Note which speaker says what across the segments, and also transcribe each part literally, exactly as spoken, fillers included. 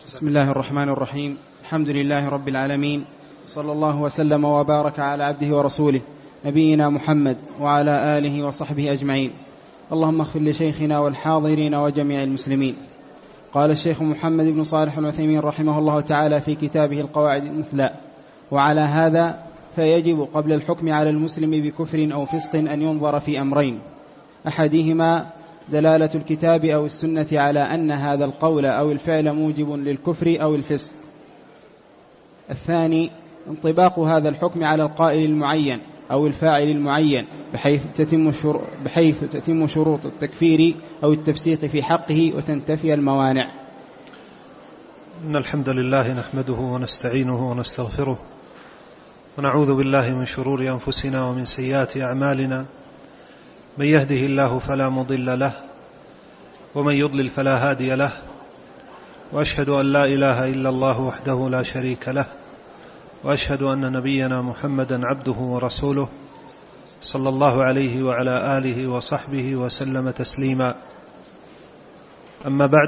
Speaker 1: بسم الله الرحمن الرحيم. الحمد لله رب العالمين، صلى الله وسلم وبارك على عبده ورسوله نبينا محمد وعلى آله وصحبه أجمعين. اللهم اغفر لشيخنا والحاضرين وجميع المسلمين. قال الشيخ محمد بن صالح العثيمين رحمه الله تعالى في كتابه القواعد المثلى: وعلى هذا فيجب قبل الحكم على المسلم بكفر أو فسق أن ينظر في أمرين: أحدهما دلالة الكتاب أو السنة على أن هذا القول أو الفعل موجب للكفر أو الفسق. الثاني انطباق هذا الحكم على القائل المعين أو الفاعل المعين بحيث تتم, بحيث تتم شروط التكفير أو التفسيق في حقه وتنتفي الموانع.
Speaker 2: إن الحمد لله نحمده ونستعينه ونستغفره ونعوذ بالله من شرور أنفسنا ومن سيئات أعمالنا. من يهده الله فلا مضل له ومن يضلل فلا هادي له، وأشهد أن لا إله إلا الله وحده لا شريك له، وأشهد أن نبينا محمدا عبده ورسوله صلى الله عليه وعلى آله وصحبه وسلم تسليما. أما بعد،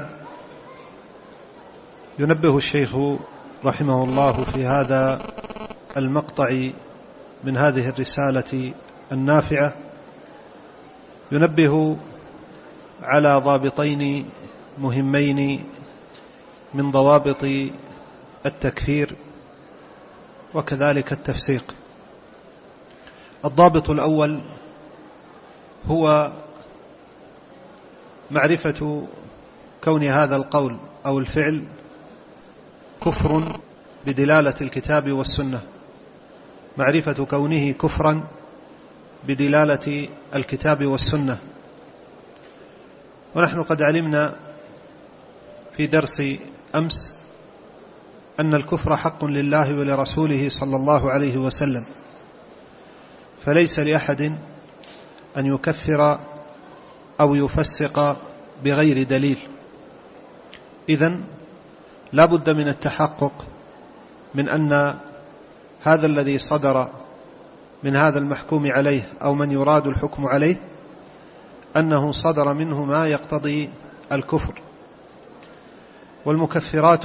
Speaker 2: ينبه الشيخ رحمه الله في هذا المقطع من هذه الرسالة النافعة، ينبه على ضابطين مهمين من ضوابط التكفير وكذلك التفسيق. الضابط الأول هو معرفة كون هذا القول أو الفعل كفر بدلالة الكتاب والسنة، معرفة كونه كفرا بدلالة الكتاب والسنة. ونحن قد علمنا في درس أمس أن الكفر حق لله ولرسوله صلى الله عليه وسلم، فليس لأحد أن يكفر أو يفسق بغير دليل. إذن لا بد من التحقق من أن هذا الذي صدر من هذا المحكوم عليه أو من يراد الحكم عليه أنه صدر منه ما يقتضي الكفر. والمكفرات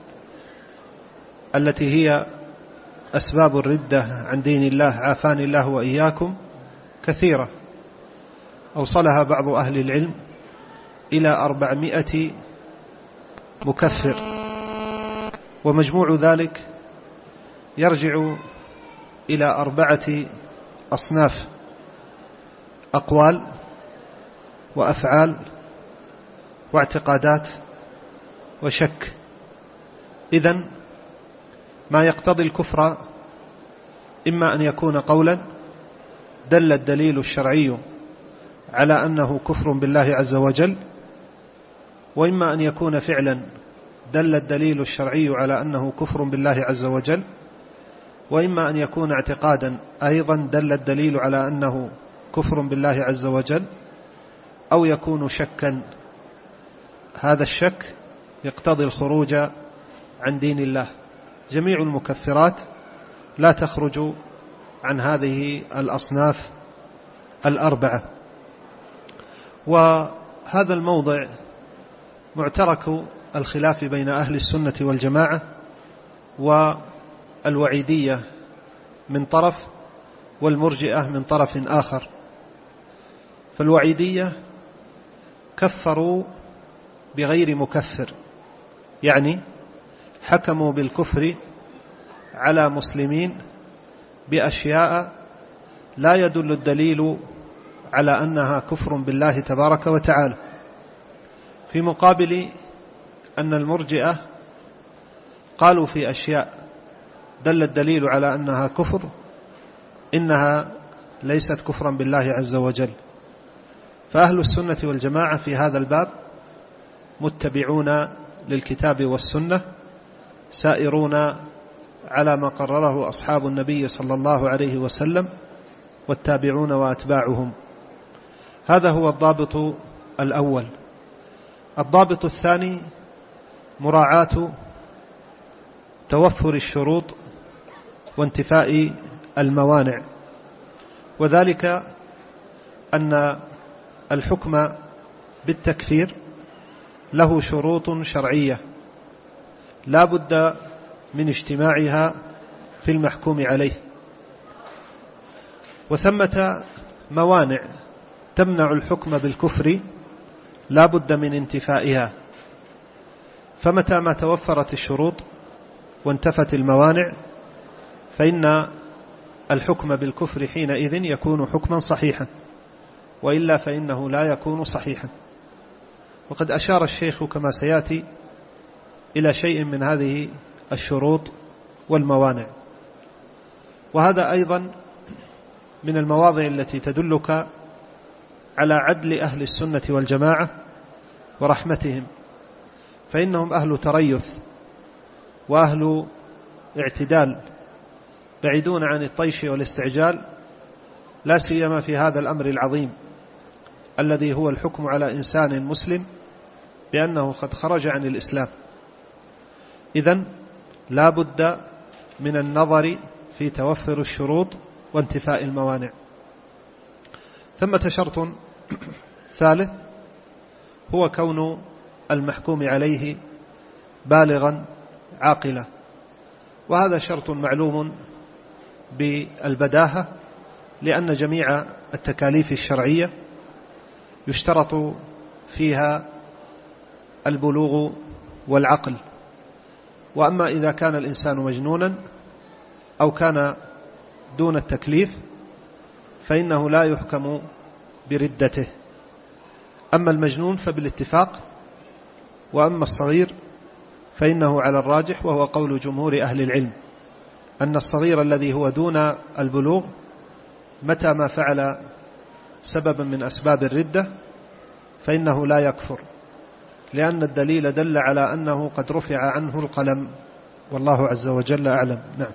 Speaker 2: التي هي أسباب الردة عن دين الله عافاني الله وإياكم كثيرة، أوصلها بعض أهل العلم إلى أربعمائة مكفر، ومجموع ذلك يرجع إلى أربعة أصناف: أقوال وأفعال واعتقادات وشك. إذن ما يقتضي الكفر إما أن يكون قولا دل الدليل الشرعي على أنه كفر بالله عز وجل، وإما أن يكون فعلا دل الدليل الشرعي على أنه كفر بالله عز وجل، وإما أن يكون اعتقادا أيضا دل الدليل على أنه كفر بالله عز وجل، أو يكون شكا. هذا الشك يقتضي الخروج عن دين الله. جميع المكفرات لا تخرج عن هذه الأصناف الأربعة. وهذا الموضع معترك الخلاف بين أهل السنة والجماعة والوعيدية من طرف والمرجئة من طرف آخر. فالوعيدية كفروا بغير مكفر، يعني حكموا بالكفر على مسلمين بأشياء لا يدل الدليل على أنها كفر بالله تبارك وتعالى، في مقابل أن المرجئة قالوا في أشياء دل الدليل على أنها كفر إنها ليست كفرا بالله عز وجل. فأهل السنة والجماعة في هذا الباب متبعون للكتاب والسنة، سائرون على ما قرره أصحاب النبي صلى الله عليه وسلم والتابعون وأتباعهم. هذا هو الضابط الأول. الضابط الثاني مراعاة توفر الشروط وانتفاء الموانع، وذلك أن الحكم بالتكفير له شروط شرعية لا بد من اجتماعها في المحكوم عليه. وثمة موانع تمنع الحكم بالكفر لا بد من انتفائها، فمتى ما توفرت الشروط وانتفت الموانع فإن الحكم بالكفر حينئذ يكون حكما صحيحا، وإلا فإنه لا يكون صحيحا. وقد أشار الشيخ كما سيأتي إلى شيء من هذه الشروط والموانع، وهذا أيضا من المواضع التي تدلك على عدل أهل السنة والجماعة ورحمتهم، فإنهم أهل تريث وأهل اعتدال، بعيدون عن الطيش والاستعجال، لا سيما في هذا الأمر العظيم الذي هو الحكم على إنسان مسلم بأنه قد خرج عن الإسلام. إذن لا بد من النظر في توفر الشروط وانتفاء الموانع. ثمة شرط ثالث هو كون المحكوم عليه بالغا عاقلا، وهذا شرط معلوم بالبداهة، لأن جميع التكاليف الشرعية يشترط فيها البلوغ والعقل. وأما إذا كان الإنسان مجنونا أو كان دون التكليف فإنه لا يحكم بردته. أما المجنون فبالاتفاق، وأما الصغير فإنه على الراجح وهو قول جمهور أهل العلم أن الصغير الذي هو دون البلوغ متى ما فعل سببا من أسباب الردة فإنه لا يكفر، لأن الدليل دل على أنه قد رفع عنه القلم، والله عز وجل أعلم. نعم.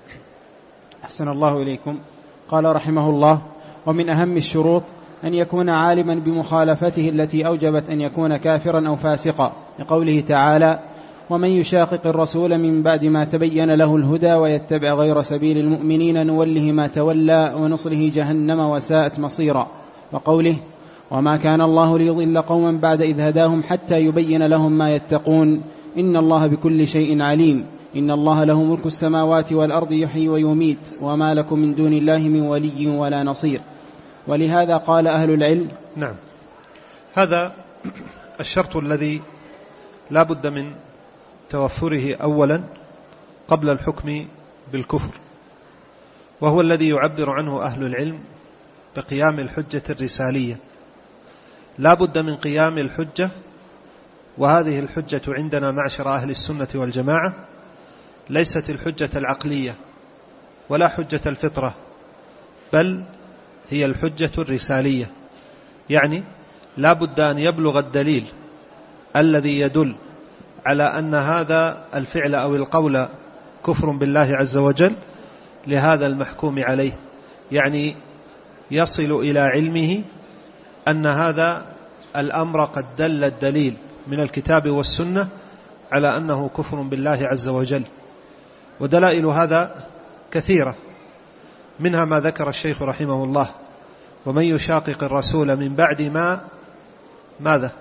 Speaker 1: أحسن الله إليكم. قال رحمه الله: ومن أهم الشروط أن يكون عالما بمخالفته التي أوجبت أن يكون كافرا أو فاسقا، لقوله تعالى: ومن يشاقق الرسول من بعد ما تبين له الهدى ويتبع غير سبيل المؤمنين نوله ما تولى ونصله جهنم وساءت مصيرا، وقوله: وما كان الله ليضل قوما بعد إذ هداهم حتى يبين لهم ما يتقون إن الله بكل شيء عليم إن الله له ملك السماوات والأرض يحيي ويميت وما لكم من دون الله من ولي ولا نصير. ولهذا قال أهل العلم.
Speaker 2: نعم، هذا الشرط الذي لا بد من توفره أولا قبل الحكم بالكفر، وهو الذي يعبر عنه أهل العلم بقيام الحجة الرسالية. لا بد من قيام الحجة، وهذه الحجة عندنا معشر أهل السنة والجماعة ليست الحجة العقلية ولا حجة الفطرة، بل هي الحجة الرسالية. يعني لا بد أن يبلغ الدليل الذي يدل على أن هذا الفعل أو القول كفر بالله عز وجل لهذا المحكوم عليه، يعني يصل إلى علمه أن هذا الأمر قد دل الدليل من الكتاب والسنة على أنه كفر بالله عز وجل. ودلائل هذا كثيرة، منها ما ذكر الشيخ رحمه الله: ومن يشاقق الرسول من بعد ما ماذا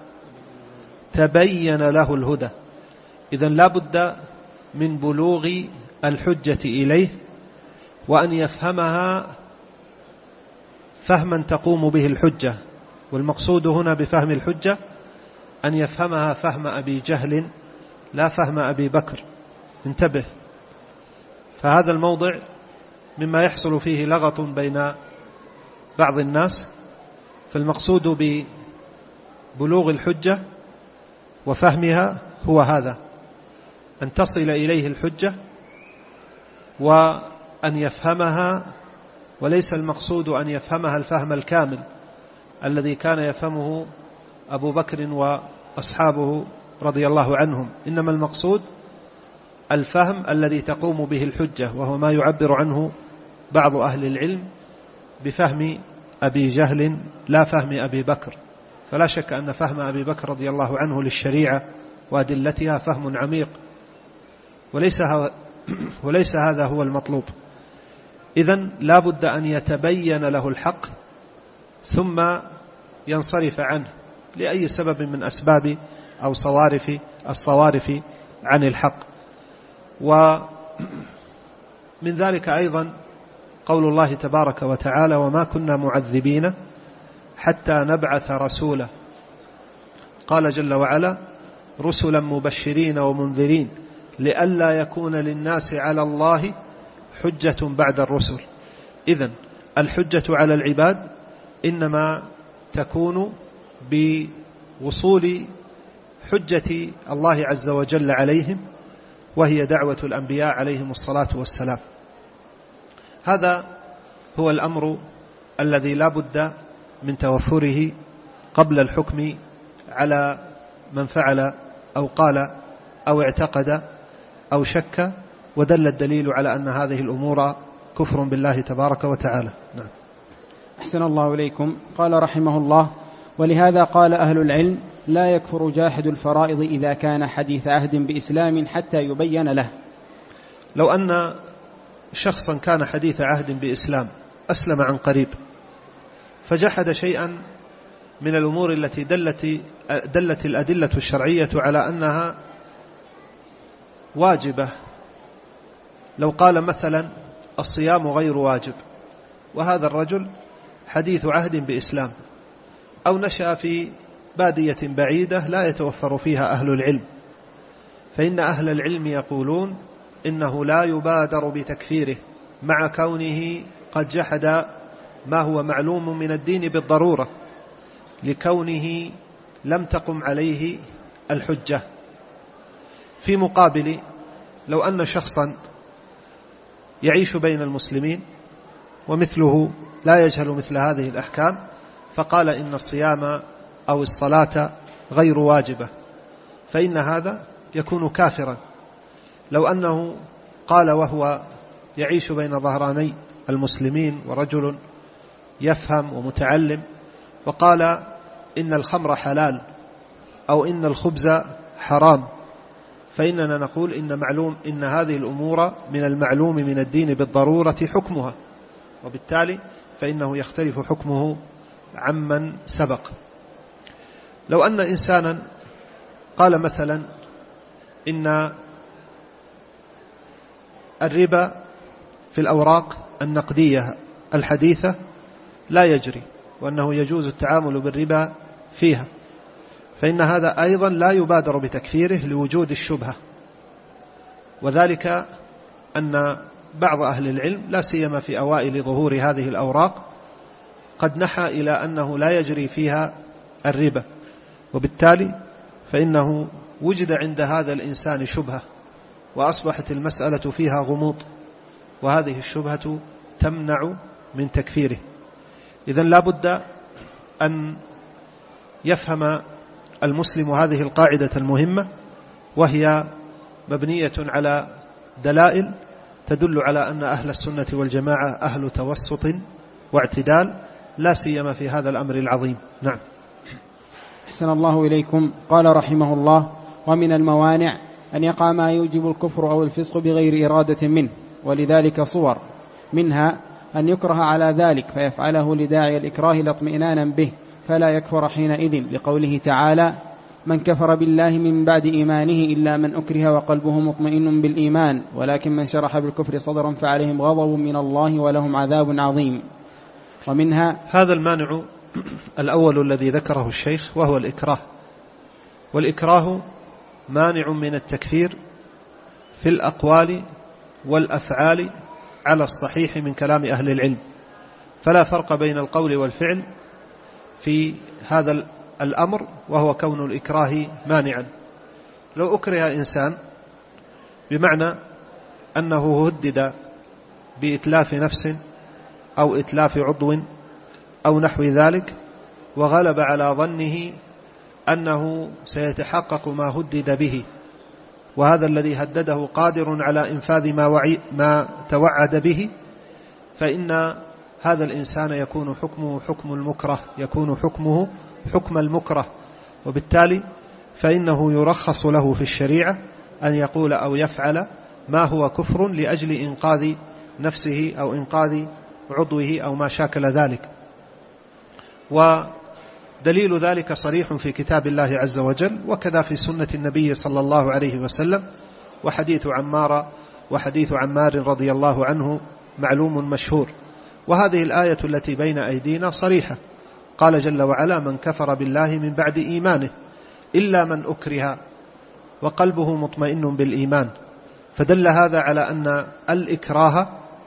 Speaker 2: تبين له الهدى. إذن لا بد من بلوغ الحجة إليه، وأن يفهمها فهما تقوم به الحجة. والمقصود هنا بفهم الحجة أن يفهمها فهم أبي جهل لا فهم أبي بكر. انتبه، فهذا الموضع مما يحصل فيه لغط بين بعض الناس. فالمقصود ببلوغ الحجة وفهمها هو هذا، أن تصل إليه الحجة وأن يفهمها، وليس المقصود أن يفهمها الفهم الكامل الذي كان يفهمه أبو بكر وأصحابه رضي الله عنهم، إنما المقصود الفهم الذي تقوم به الحجة، وهو ما يعبر عنه بعض أهل العلم بفهم أبي جهل لا فهم أبي بكر. فلا شك أن فهم أبي بكر رضي الله عنه للشريعة وأدلتها فهم عميق، وليس وليس هذا هو المطلوب. إذن لا بد أن يتبين له الحق ثم ينصرف عنه لأي سبب من أسباب أو صوارف الصوارف عن الحق. ومن ذلك أيضا قول الله تبارك وتعالى: وما كنا معذبين حتى نبعث رسولا. قال جل وعلا: رسلا مبشرين ومنذرين لئلا يكون للناس على الله حجة بعد الرسل. إذن الحجة على العباد إنما تكون بوصول حجة الله عز وجل عليهم، وهي دعوة الأنبياء عليهم الصلاة والسلام. هذا هو الأمر الذي لا بد من توفره قبل الحكم على من فعل أو قال أو اعتقد أو شك، ودل الدليل على أن هذه الأمور كفر بالله تبارك وتعالى. نعم.
Speaker 1: أحسن الله إليكم. قال رحمه الله: ولهذا قال أهل العلم: لا يكفر جاحد الفرائض إذا كان حديث عهد بإسلام حتى يبين له.
Speaker 2: لو أن شخصا كان حديث عهد بإسلام، أسلم عن قريب، فجحد شيئا من الأمور التي دلت, دلت الأدلة الشرعية على أنها واجبة. لو قال مثلا: الصيام غير واجب، وهذا الرجل حديث عهد بإسلام، أو نشأ في بادية بعيدة لا يتوفر فيها أهل العلم، فإن أهل العلم يقولون إنه لا يبادر بتكفيره مع كونه قد جحد ما هو معلوم من الدين بالضرورة، لكونه لم تقم عليه الحجة. في مقابل، لو أن شخصا يعيش بين المسلمين ومثله لا يجهل مثل هذه الأحكام، فقال إن الصيام أو الصلاة غير واجبة، فإن هذا يكون كافرا. لو أنه قال وهو يعيش بين ظهراني المسلمين ورجل يفهم ومتعلم، وقال إن الخمر حلال أو إن الخبز حرام، فإننا نقول إن معلوم إن هذه الأمور من المعلوم من الدين بالضرورة حكمها، وبالتالي فإنه يختلف حكمه عمن سبق. لو أن إنسانا قال مثلا إن الربا في الأوراق النقدية الحديثة لا يجري، وأنه يجوز التعامل بالربا فيها، فإن هذا أيضا لا يبادر بتكفيره لوجود الشبهة، وذلك أن بعض أهل العلم لا سيما في أوائل ظهور هذه الأوراق قد نحى إلى أنه لا يجري فيها الربا، وبالتالي فإنه وجد عند هذا الإنسان شبهة، وأصبحت المسألة فيها غموض، وهذه الشبهة تمنع من تكفيره. إذن لا بد أن يفهم المسلم هذه القاعدة المهمة، وهي مبنية على دلائل تدل على أن أهل السنة والجماعة أهل توسط واعتدال، لا سيما في هذا الأمر العظيم. نعم.
Speaker 1: أحسن الله إليكم. قال رحمه الله: ومن الموانع أن يقع ما يوجب الكفر أو الفسق بغير إرادة منه، ولذلك صور، منها أن يكره على ذلك فيفعله لداعي الإكراه لاطمئنانا به فلا يكفر حينئذ، لقوله تعالى: من كفر بالله من بعد إيمانه إلا من أكره وقلبه مطمئن بالإيمان ولكن من شرح بالكفر صدرا فعليهم غضب من الله ولهم عذاب عظيم. ومنها
Speaker 2: هذا المانع الأول الذي ذكره الشيخ، وهو الإكراه، والإكراه مانع من التكفير في الأقوال والأفعال على الصحيح من كلام أهل العلم، فلا فرق بين القول والفعل في هذا الأمر، وهو كون الإكراه مانعا. لو أكره إنسان بمعنى أنه هدد بإتلاف نفس أو إتلاف عضو أو نحو ذلك، وغلب على ظنه أنه سيتحقق ما هدد به، وهذا الذي هدده قادر على إنفاذ ما, وعي ما توعد به، فإن هذا الإنسان يكون حكمه حكم المكره، يكون حكمه حكم المكره، وبالتالي فإنه يرخص له في الشريعة أن يقول أو يفعل ما هو كفر لأجل إنقاذ نفسه أو إنقاذ عضوه أو ما شاكل ذلك. ودليل ذلك صريح في كتاب الله عز وجل، وكذا في سنة النبي صلى الله عليه وسلم، وحديث عمار وحديث عمار رضي الله عنه معلوم مشهور. وهذه الآية التي بين أيدينا صريحة، قال جل وعلا: من كفر بالله من بعد إيمانه إلا من أكره وقلبه مطمئن بالإيمان. فدل هذا على أن الإكراه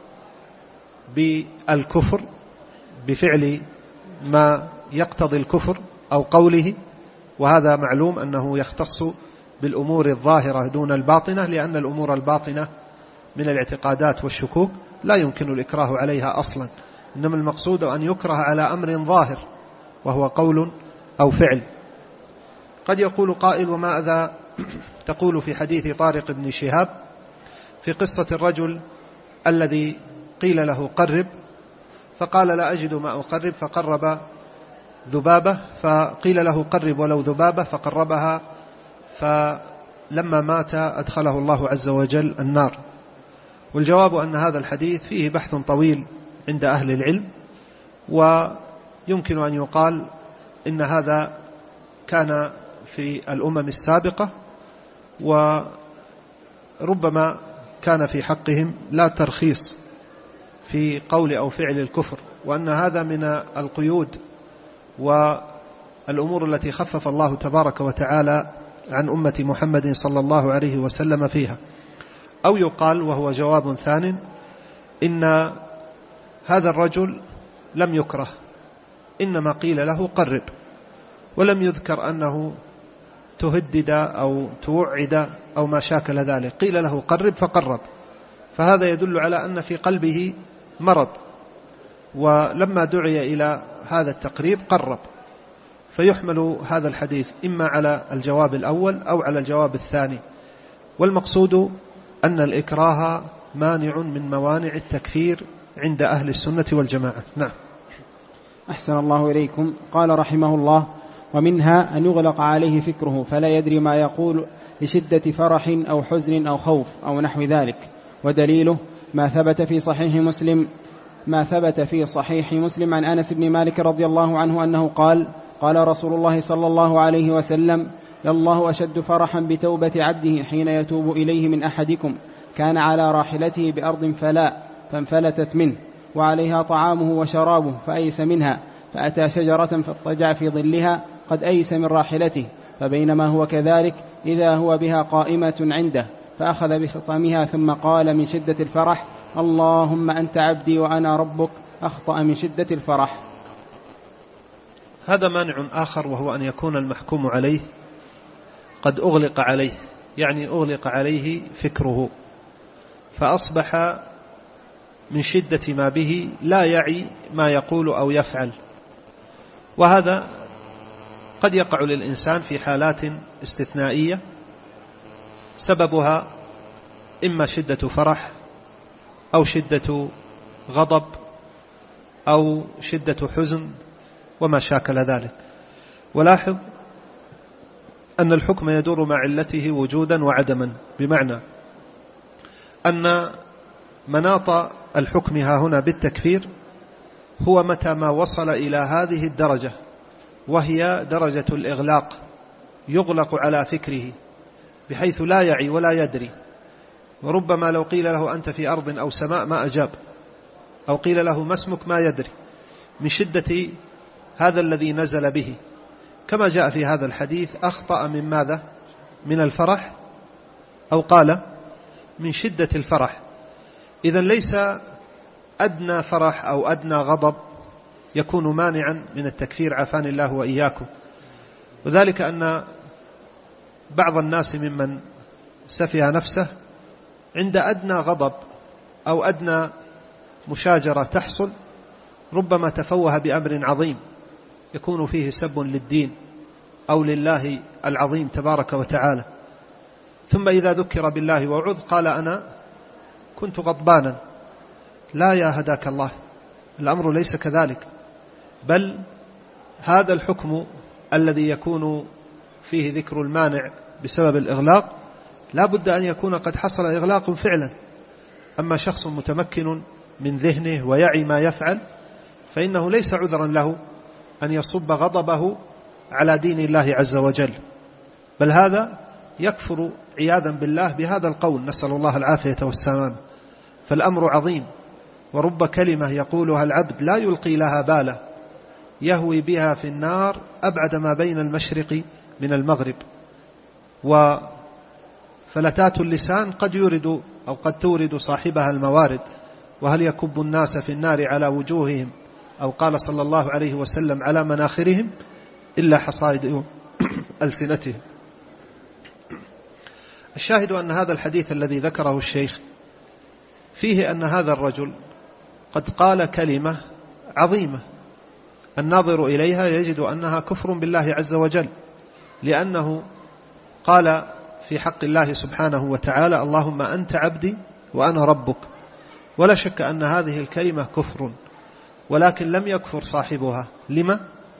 Speaker 2: بالكفر بفعل ما يقتضي الكفر أو قوله، وهذا معلوم أنه يختص بالأمور الظاهرة دون الباطنة، لأن الأمور الباطنة من الاعتقادات والشكوك لا يمكن الإكراه عليها أصلا، إنما المقصود أن يكره على أمر ظاهر وهو قول أو فعل. قد يقول قائل: وماذا تقول في حديث طارق بن شهاب في قصة الرجل الذي قيل له قرب فقال: لا أجد ما أقرب، فقرب ذبابة، فقيل له قرب ولو ذبابة فقربها، فلما مات أدخله الله عز وجل النار. والجواب أن هذا الحديث فيه بحث طويل عند أهل العلم، ويمكن أن يقال إن هذا كان في الأمم السابقة، وربما كان في حقهم لا ترخيص في قول أو فعل الكفر، وأن هذا من القيود والأمور التي خفف الله تبارك وتعالى عن أمة محمد صلى الله عليه وسلم فيها. أو يقال، وهو جواب ثان، إن هذا الرجل لم يكره، إنما قيل له قرب، ولم يذكر أنه تهدد أو توعد أو ما شاكل ذلك، قيل له قرب فقرب، فهذا يدل على أن في قلبه مرض، ولما دعي إلى هذا التقريب قرب، فيحمل هذا الحديث إما على الجواب الأول أو على الجواب الثاني. والمقصود أن الإكراه مانع من موانع التكفير عند أهل السنة والجماعة. نعم.
Speaker 1: أحسن الله إليكم. قال رحمه الله: ومنها أن يغلق عليه فكره فلا يدري ما يقول لشدة فرح أو حزن أو خوف أو نحو ذلك. ودليله ما ثبت في صحيح مسلم ما ثبت في صحيح مسلم عن أنس بن مالك رضي الله عنه أنه قال: قال رسول الله صلى الله عليه وسلم: لله أشد فرحا بتوبة عبده حين يتوب إليه من أحدكم كان على راحلته بأرض فلاء فانفلتت منه وعليها طعامه وشرابه فأيس منها، فأتى شجرة فاضطجع في ظلها قد أيس من راحلته، فبينما هو كذلك إذا هو بها قائمة عنده، فأخذ بخطامها ثم قال من شدة الفرح: اللهم أنت عبدي وأنا ربك، أخطأ من شدة الفرح.
Speaker 2: هذا مانع آخر، وهو أن يكون المحكوم عليه قد أغلق عليه، يعني أغلق عليه فكره، فأصبح من شدة ما به لا يعي ما يقول أو يفعل. وهذا قد يقع للإنسان في حالات استثنائية سببها إما شدة فرح أو شدة غضب أو شدة حزن وما شاكل ذلك. ولاحظ أن الحكم يدور مع علته وجودا وعدما، بمعنى أن مناط الحكم ها هنا بالتكفير هو متى ما وصل إلى هذه الدرجة، وهي درجة الإغلاق، يغلق على فكره بحيث لا يعي ولا يدري، وربما لو قيل له أنت في أرض أو سماء ما أجاب، أو قيل له ما اسمك ما يدري، من شدة هذا الذي نزل به، كما جاء في هذا الحديث: أخطأ من ماذا؟ من الفرح، أو قال من شدة الفرح. إذن ليس أدنى فرح أو أدنى غضب يكون مانعا من التكفير، عافاني الله وإياكم. وذلك أن بعض الناس ممن سفه نفسه عند أدنى غضب أو أدنى مشاجرة تحصل ربما تفوه بأمر عظيم يكون فيه سب للدين أو لله العظيم تبارك وتعالى، ثم إذا ذكر بالله وعظ قال أنا كنت غضبانا. لا يا هداك الله، الأمر ليس كذلك، بل هذا الحكم الذي يكون فيه ذكر المانع بسبب الإغلاق لا بد أن يكون قد حصل إغلاق فعلا. أما شخص متمكن من ذهنه ويعي ما يفعل فإنه ليس عذرا له أن يصب غضبه على دين الله عز وجل، بل هذا يكفر عياذا بالله بهذا القول، نسأل الله العافية والسلامة. فالأمر عظيم، ورب كلمة يقولها العبد لا يلقي لها بالا يهوي بها في النار أبعد ما بين المشرق من المغرب. وفلتات اللسان قد يورد أو قد تورد صاحبها الموارد، وهل يكب الناس في النار على وجوههم أو قال صلى الله عليه وسلم على مناخرهم إلا حصائد ألسنتهم. الشاهد أن هذا الحديث الذي ذكره الشيخ فيه أن هذا الرجل قد قال كلمة عظيمة الناظر إليها يجد أنها كفر بالله عز وجل، لأنه قال في حق الله سبحانه وتعالى اللهم أنت عبدي وأنا ربك. ولا شك أن هذه الكلمة كفر، ولكن لم يكفر صاحبها. لما؟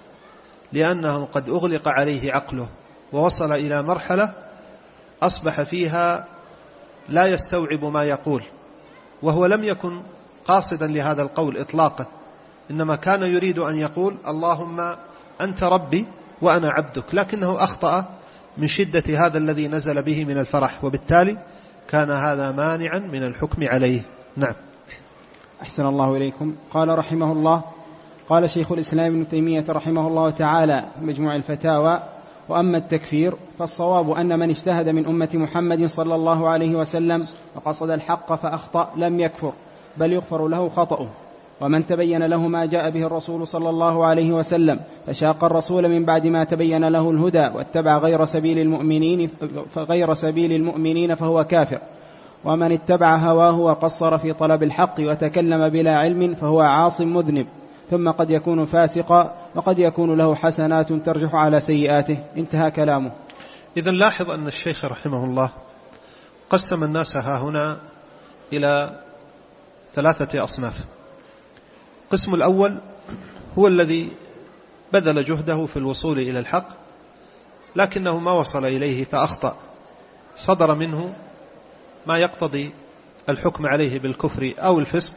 Speaker 2: لأنه قد أغلق عليه عقله ووصل إلى مرحلة أصبح فيها لا يستوعب ما يقول، وهو لم يكن قاصدا لهذا القول إطلاقا، إنما كان يريد أن يقول اللهم أنت ربي وأنا عبدك، لكنه أخطأ من شدة هذا الذي نزل به من الفرح، وبالتالي كان هذا مانعا من الحكم عليه. نعم.
Speaker 1: أحسن الله إليكم. قال رحمه الله: قال شيخ الإسلام ابن تيمية رحمه الله تعالى مجموع الفتاوى: وأما التكفير فالصواب أن من اجتهد من أمة محمد صلى الله عليه وسلم وقصد الحق فأخطأ لم يكفر، بل يغفر له خطأه. ومن تبين له ما جاء به الرسول صلى الله عليه وسلم فشاق الرسول من بعد ما تبين له الهدى واتبع غير سبيل المؤمنين فغير سبيل المؤمنين فهو كافر. ومن اتبع هواه وقصر في طلب الحق وتكلم بلا علم فهو عاص مذنب، ثم قد يكون فاسقا وقد يكون له حسنات ترجح على سيئاته. انتهى كلامه.
Speaker 2: إذن لاحظ أن الشيخ رحمه الله قسم الناس ها هنا إلى ثلاثة أصناف. القسم الأول هو الذي بذل جهده في الوصول إلى الحق لكنه ما وصل إليه فأخطأ، صدر منه ما يقتضي الحكم عليه بالكفر أو الفسق،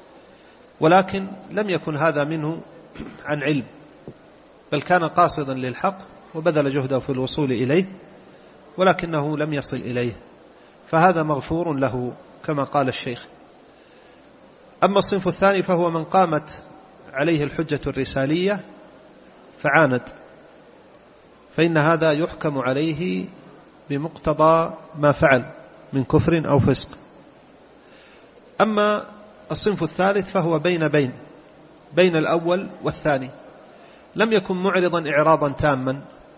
Speaker 2: ولكن لم يكن هذا منه عن علم، بل كان قاصدا للحق وبذل جهده في الوصول إليه ولكنه لم يصل إليه، فهذا مغفور له كما قال الشيخ. أما الصنف الثاني فهو من قامت عليه الحجة الرسالية فعاند، فإن هذا يحكم عليه بمقتضى ما فعل من كفر أو فسق. أما الصنف الثالث فهو بين بين بين الأول والثاني، لم يكن معرضا إعراضا تاما،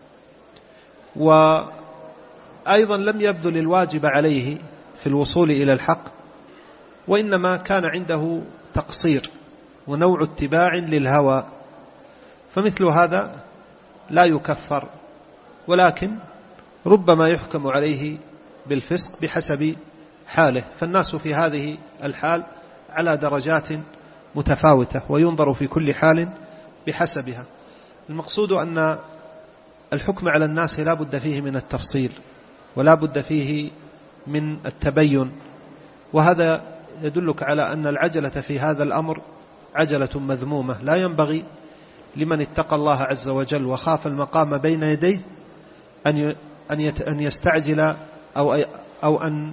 Speaker 2: وأيضا لم يبذل الواجب عليه في الوصول إلى الحق، وإنما كان عنده تقصير ونوع اتباع للهوى، فمثل هذا لا يكفر، ولكن ربما يحكم عليه بالفسق بحسب حاله. فالناس في هذه الحال على درجات متفاوتة، وينظر في كل حال بحسبها. المقصود أن الحكم على الناس لا بد فيه من التفصيل ولا بد فيه من التبين، وهذا يدلك على أن العجلة في هذا الأمر عجلة مذمومة. لا ينبغي لمن اتقى الله عز وجل وخاف المقام بين يديه أن يستعجل أو أو أن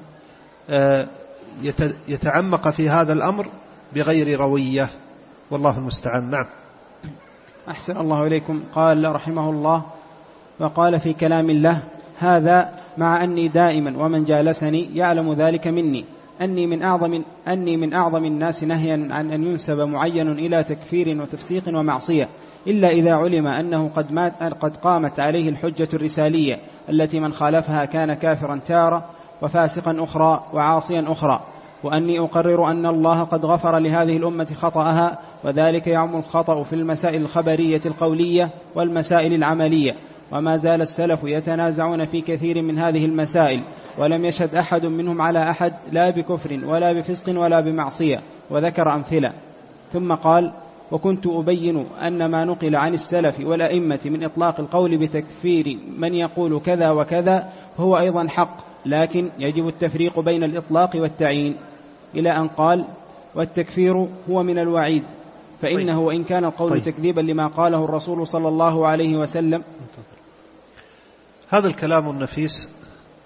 Speaker 2: يتعمق في هذا الأمر بغير روية، والله المستعان. نعم.
Speaker 1: أحسن الله إليكم. قال رحمه الله: وقال في كلام الله: هذا مع أني دائما ومن جالسني يعلم ذلك مني أني من أعظم أني من أعظم الناس نهيا عن أن ينسب معين إلى تكفير وتفسيق ومعصية، إلا إذا علم أنه قد مات قد قامت عليه الحجة الرسالية التي من خالفها كان كافرا تارة وفاسقا أخرى وعاصيا أخرى، وأني أقرر أن الله قد غفر لهذه الأمة خطأها، وذلك يعم الخطأ في المسائل الخبرية القولية والمسائل العملية. وما زال السلف يتنازعون في كثير من هذه المسائل، ولم يشهد أحد منهم على أحد لا بكفر ولا بفسق ولا بمعصية، وذكر أمثلة. ثم قال: وكنت أبين أن ما نقل عن السلف والأئمة من إطلاق القول بتكفير من يقول كذا وكذا هو أيضا حق، لكن يجب التفريق بين الإطلاق والتعيين، إلى أن قال: والتكفير هو من الوعيد، فإنه وإن كان القول طيب. تكذيبا لما قاله الرسول صلى الله عليه وسلم.
Speaker 2: هذا الكلام النفيس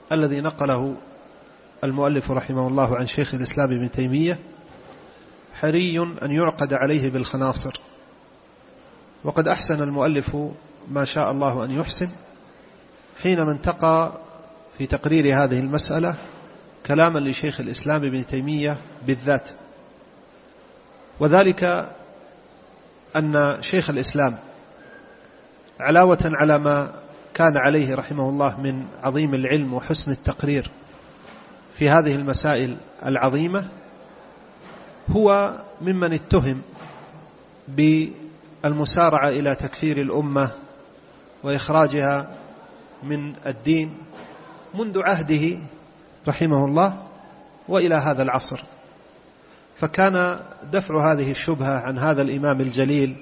Speaker 2: الذي نقله المؤلف رحمه الله عن شيخ الإسلام ابن تيمية حري أن يعقد عليه بالخناصر، وقد أحسن المؤلف ما شاء الله أن يحسن حينما انتقى في تقرير هذه المسألة كلاما لشيخ الإسلام ابن تيمية بالذات، وذلك أن شيخ الإسلام علاوة على ما كان عليه رحمه الله من عظيم العلم وحسن التقرير في هذه المسائل العظيمة، هو ممن اتهم بالمسارعة إلى تكفير الأمة وإخراجها من الدين منذ عهده رحمه الله وإلى هذا العصر. فكان دفع هذه الشبهة عن هذا الإمام الجليل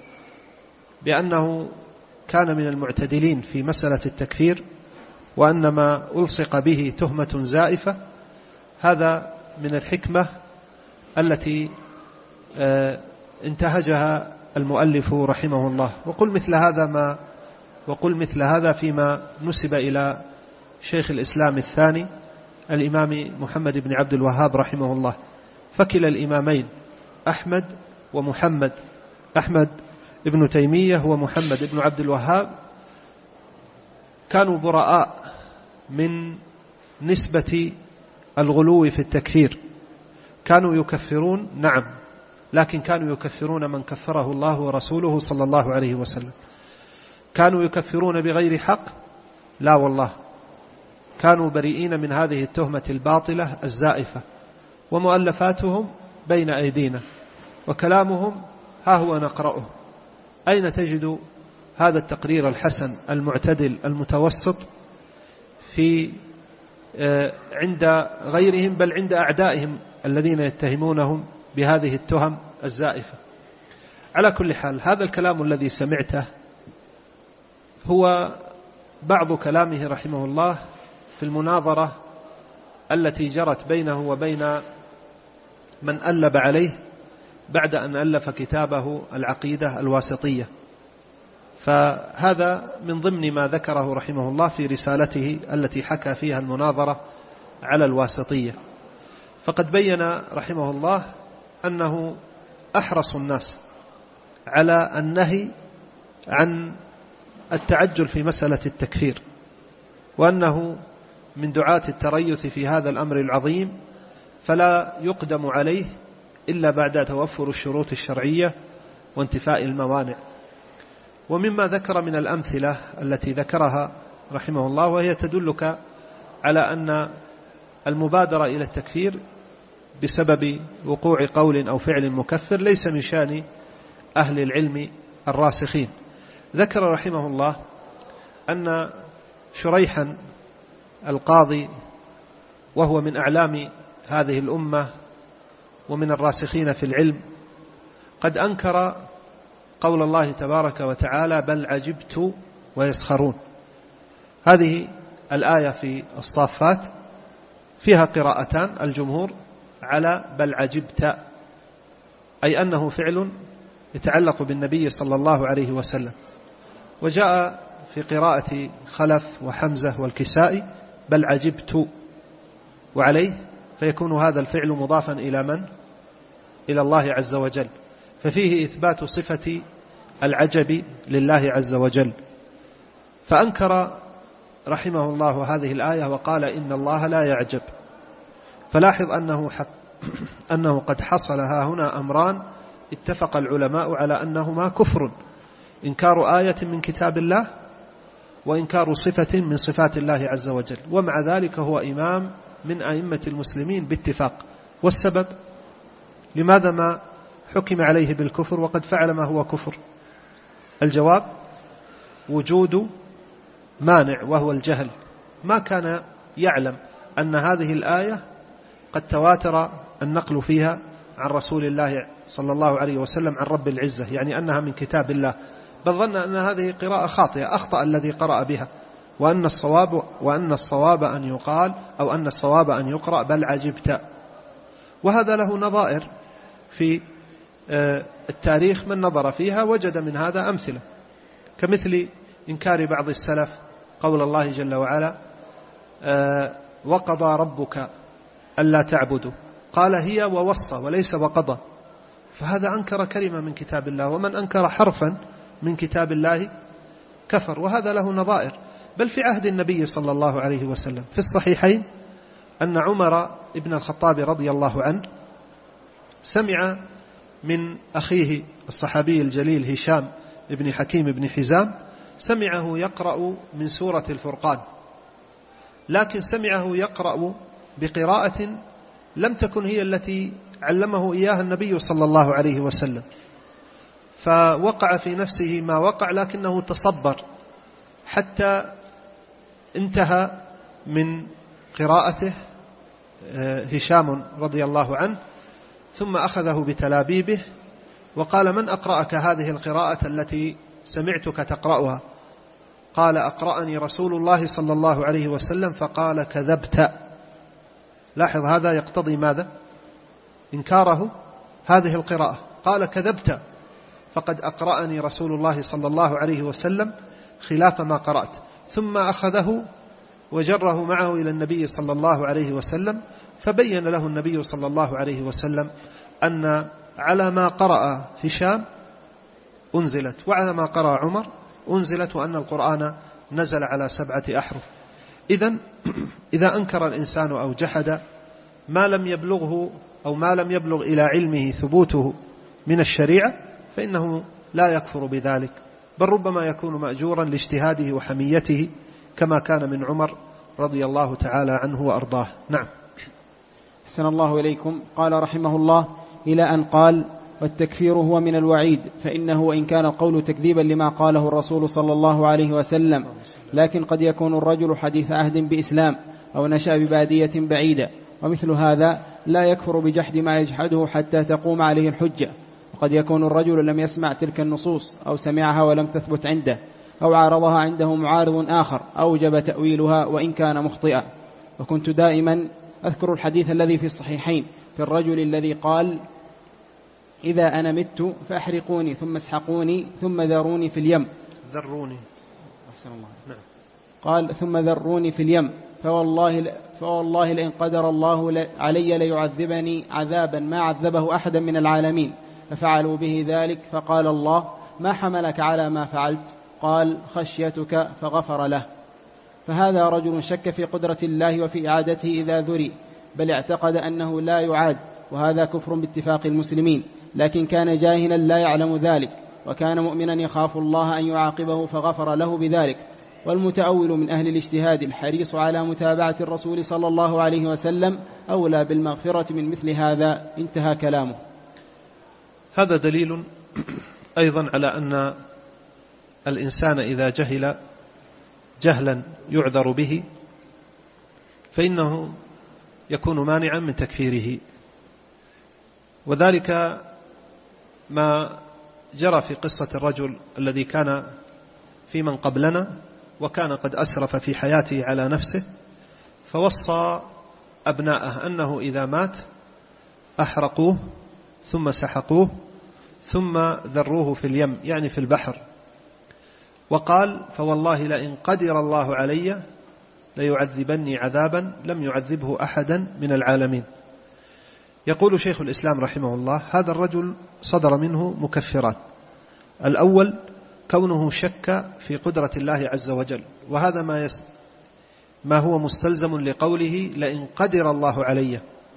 Speaker 2: بأنه كان من المعتدلين في مسألة التكفير وأن ما ألصق به تهمة زائفة، هذا من الحكمة التي انتهجها المؤلف رحمه الله. وقل مثل هذا ما وقل مثل هذا فيما نسب إلى شيخ الإسلام الثاني الإمام محمد بن عبد الوهاب رحمه الله. فكلا الإمامين أحمد ومحمد، أحمد ابن تيمية ومحمد بن عبد الوهاب، كانوا براء من نسبة الغلو في التكفير. كانوا يكفرون نعم، لكن كانوا يكفرون من كفره الله ورسوله صلى الله عليه وسلم. كانوا يكفرون بغير حق؟ لا والله، كانوا بريئين من هذه التهمة الباطلة الزائفة، ومؤلفاتهم بين أيدينا وكلامهم ها هو نقرأه. أين تجد هذا التقرير الحسن المعتدل المتوسط في عند غيرهم، بل عند أعدائهم الذين يتهمونهم بهذه التهم الزائفة؟ على كل حال، هذا الكلام الذي سمعته هو بعض كلامه رحمه الله في المناظرة التي جرت بينه وبين من ألب عليه بعد أن ألف كتابه العقيدة الواسطية. فهذا من ضمن ما ذكره رحمه الله في رسالته التي حكى فيها المناظرة على الواسطية. فقد بين رحمه الله أنه أحرص الناس على النهي عن التعجل في مسألة التكفير، وأنه من دعاة التريث في هذا الأمر العظيم، فلا يقدم عليه إلا بعد توفر الشروط الشرعية وانتفاء الموانع. ومما ذكر من الأمثلة التي ذكرها رحمه الله، وهي تدلك على أن المبادرة إلى التكفير بسبب وقوع قول أو فعل مكفر ليس من شأن أهل العلم الراسخين. ذكر رحمه الله أن شريحا القاضي، وهو من أعلام هذه الأمة ومن الراسخين في العلم، قد أنكر قول الله تبارك وتعالى بل عجبت ويسخرون. هذه الآية في الصافات فيها قراءتان، الجمهور على بل عجبت، أي أنه فعل يتعلق بالنبي صلى الله عليه وسلم. وجاء في قراءة خلف وحمزة والكسائي بل عجبت، وعليه فيكون هذا الفعل مضافا إلى من؟ إلى الله عز وجل، ففيه إثبات صفة العجب لله عز وجل. فأنكر رحمه الله هذه الآية وقال إن الله لا يعجب. فلاحظ أنه, أنه قد حصل ها هنا أمران اتفق العلماء على أنهما كفر: إنكار آية من كتاب الله، وإنكار صفة من صفات الله عز وجل. ومع ذلك هو إمام من أئمة المسلمين باتفاق. والسبب لماذا ما حكم عليه بالكفر وقد فعل ما هو كفر؟ الجواب: وجود مانع وهو الجهل. ما كان يعلم أن هذه الآية قد تواتر النقل فيها عن رسول الله صلى الله عليه وسلم عن رب العزة، يعني أنها من كتاب الله، بل ظن أن هذه قراءة خاطئة، أخطأ الذي قرأ بها، وأن الصواب وأن الصواب أن يقال أو أن الصواب أن يقرأ بل عجبت. وهذا له نظائر في التاريخ، من نظر فيها وجد من هذا أمثلة، كمثل إنكار بعض السلف قول الله جل وعلا وقضى ربك ألا تعبدوا، قال هي ووصى وليس وقضى، فهذا أنكر كلمة من كتاب الله، ومن أنكر حرفا من كتاب الله كفر. وهذا له نظائر، بل في عهد النبي صلى الله عليه وسلم في الصحيحين أن عمر ابن الخطاب رضي الله عنه سمع من أخيه الصحابي الجليل هشام ابن حكيم ابن حزام، سمعه يقرأ من سورة الفرقان، لكن سمعه يقرأ بقراءة لم تكن هي التي علمه إياها النبي صلى الله عليه وسلم، فوقع في نفسه ما وقع، لكنه تصبر حتى انتهى من قراءته هشام رضي الله عنه، ثم أخذه بتلابيبه وقال: من أقرأك هذه القراءة التي سمعتك تقرأها؟ قال: أقرأني رسول الله صلى الله عليه وسلم. فقال: كذبت. لاحظ، هذا يقتضي ماذا؟ إنكاره هذه القراءة. قال: كذبت، فقد أقرأني رسول الله صلى الله عليه وسلم خلاف ما قرأت. ثم أخذه وجره معه إلى النبي صلى الله عليه وسلم، فبين له النبي صلى الله عليه وسلم أن على ما قرأ هشام أنزلت، وعلى ما قرأ عمر أنزلت، وأن القرآن نزل على سبعة أحرف. إذن إذا أنكر الإنسان أو جحد ما لم يبلغه أو ما لم يبلغ إلى علمه ثبوته من الشريعة فإنه لا يكفر بذلك، بل ربما يكون مأجورا لاجتهاده وحميته كما كان من عمر رضي الله تعالى عنه وأرضاه. نعم.
Speaker 1: أحسن الله إليكم. قال رحمه الله: إلى أن قال: والتكفير هو من الوعيد، فإنه وإن كان القول تكذيبا لما قاله الرسول صلى الله عليه وسلم، لكن قد يكون الرجل حديث عهد بإسلام أو نشأ ببادية بعيدة، ومثل هذا لا يكفر بجحد ما يجحده حتى تقوم عليه الحجة. وقد يكون الرجل لم يسمع تلك النصوص أو سمعها ولم تثبت عنده، أو عارضها عنده معارض آخر أوجب تأويلها وإن كان مخطئا. وكنت دائما أذكر الحديث الذي في الصحيحين في الرجل الذي قال: إذا أنا مت فأحرقوني ثم اسحقوني ثم ذروني في اليم.
Speaker 2: ذروني.
Speaker 1: أحسن الله.
Speaker 2: نعم.
Speaker 1: قال: ثم ذروني في اليم، فوالله, فوالله لئن قدر الله علي ليعذبني عذابا ما عذبه أحدا من العالمين. ففعلوا به ذلك، فقال الله: ما حملك على ما فعلت؟ قال: خشيتك، فغفر له. فهذا رجل شك في قدرة الله وفي إعادته إذا ذري، بل اعتقد أنه لا يعاد، وهذا كفر باتفاق المسلمين، لكن كان جاهلا لا يعلم ذلك، وكان مؤمنا يخاف الله أن يعاقبه فغفر له بذلك. والمتأول من أهل الاجتهاد الحريص على متابعة الرسول صلى الله عليه وسلم أولى بالمغفرة من مثل هذا. انتهى كلامه.
Speaker 2: هذا دليل أيضا على أن الإنسان إذا جهل جهلا يعذر به فإنه يكون مانعا من تكفيره، وذلك ما جرى في قصة الرجل الذي كان في من قبلنا وكان قد أسرف في حياته على نفسه، فوصى أبناءه أنه إذا مات أحرقوه ثم سحقوه ثم ذروه في اليم، يعني في البحر، وقال: فوالله لئن قدر الله علي ليعذبني عذابا لم يعذبه أحدا من العالمين. يقول شيخ الإسلام رحمه الله: هذا الرجل صدر منه مكفران. الأول كونه شك في قدرة الله عز وجل، وهذا ما يس ما هو مستلزم لقوله لئن قدر الله علي.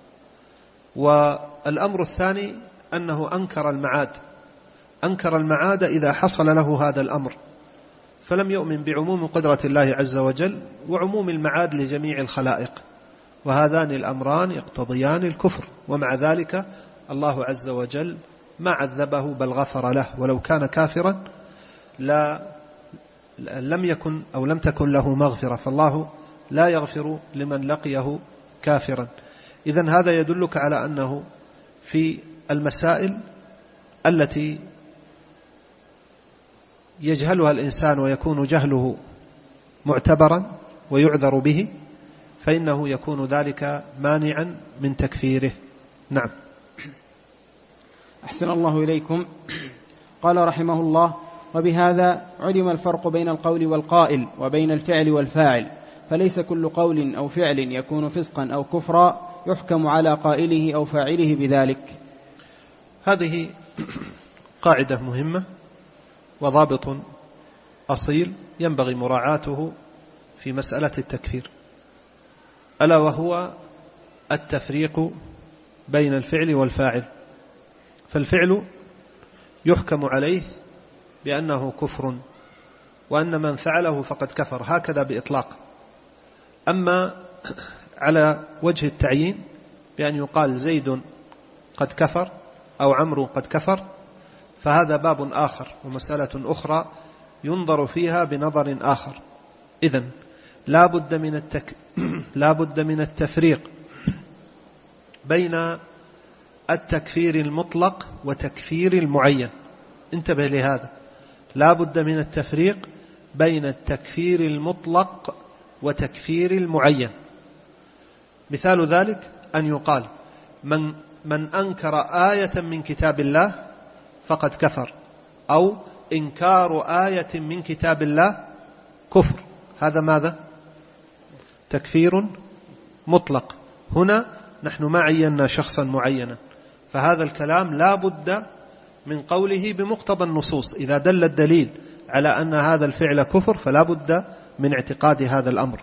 Speaker 2: والأمر الثاني أنه أنكر المعاد، أنكر المعاد إذا حصل له هذا الأمر، فلم يؤمن بعموم قدرة الله عز وجل وعموم المعاد لجميع الخلائق، وهذان الأمران يقتضيان الكفر، ومع ذلك الله عز وجل ما عذبه بل غفر له، ولو كان كافرا لا لم يكن أو لم تكن له مغفرة، فالله لا يغفر لمن لقيه كافرا. إذن هذا يدلك على أنه في المسائل التي يجهلها الإنسان ويكون جهله معتبرا ويعذر به فإنه يكون ذلك مانعا من تكفيره. نعم.
Speaker 1: أحسن الله إليكم. قال رحمه الله: وبهذا علم الفرق بين القول والقائل وبين الفعل والفاعل، فليس كل قول أو فعل يكون فسقا أو كفرا يحكم على قائله أو فاعله بذلك.
Speaker 2: هذه قاعدة مهمة وضابط أصيل ينبغي مراعاته في مسألة التكفير، ألا وهو التفريق بين الفعل والفاعل. فالفعل يحكم عليه بأنه كفر وأن من فعله فقد كفر، هكذا بإطلاق. أما على وجه التعيين بأن يقال زيد قد كفر أو عمرو قد كفر، فهذا باب آخر ومسألة أخرى ينظر فيها بنظر آخر. إذن لا بد من التك... لا بد من التفريق بين التكفير المطلق وتكفير المعين. انتبه لهذا، لا بد من التفريق بين التكفير المطلق وتكفير المعين. مثال ذلك أن يقال من, من أنكر آية من كتاب الله فقد كفر، أو إنكار آية من كتاب الله كفر. هذا ماذا؟ تكفير مطلق. هنا نحن ما عينا شخصا معينا، فهذا الكلام لا بد من قوله بمقتضى النصوص. إذا دل الدليل على أن هذا الفعل كفر فلا بد من اعتقاد هذا الأمر.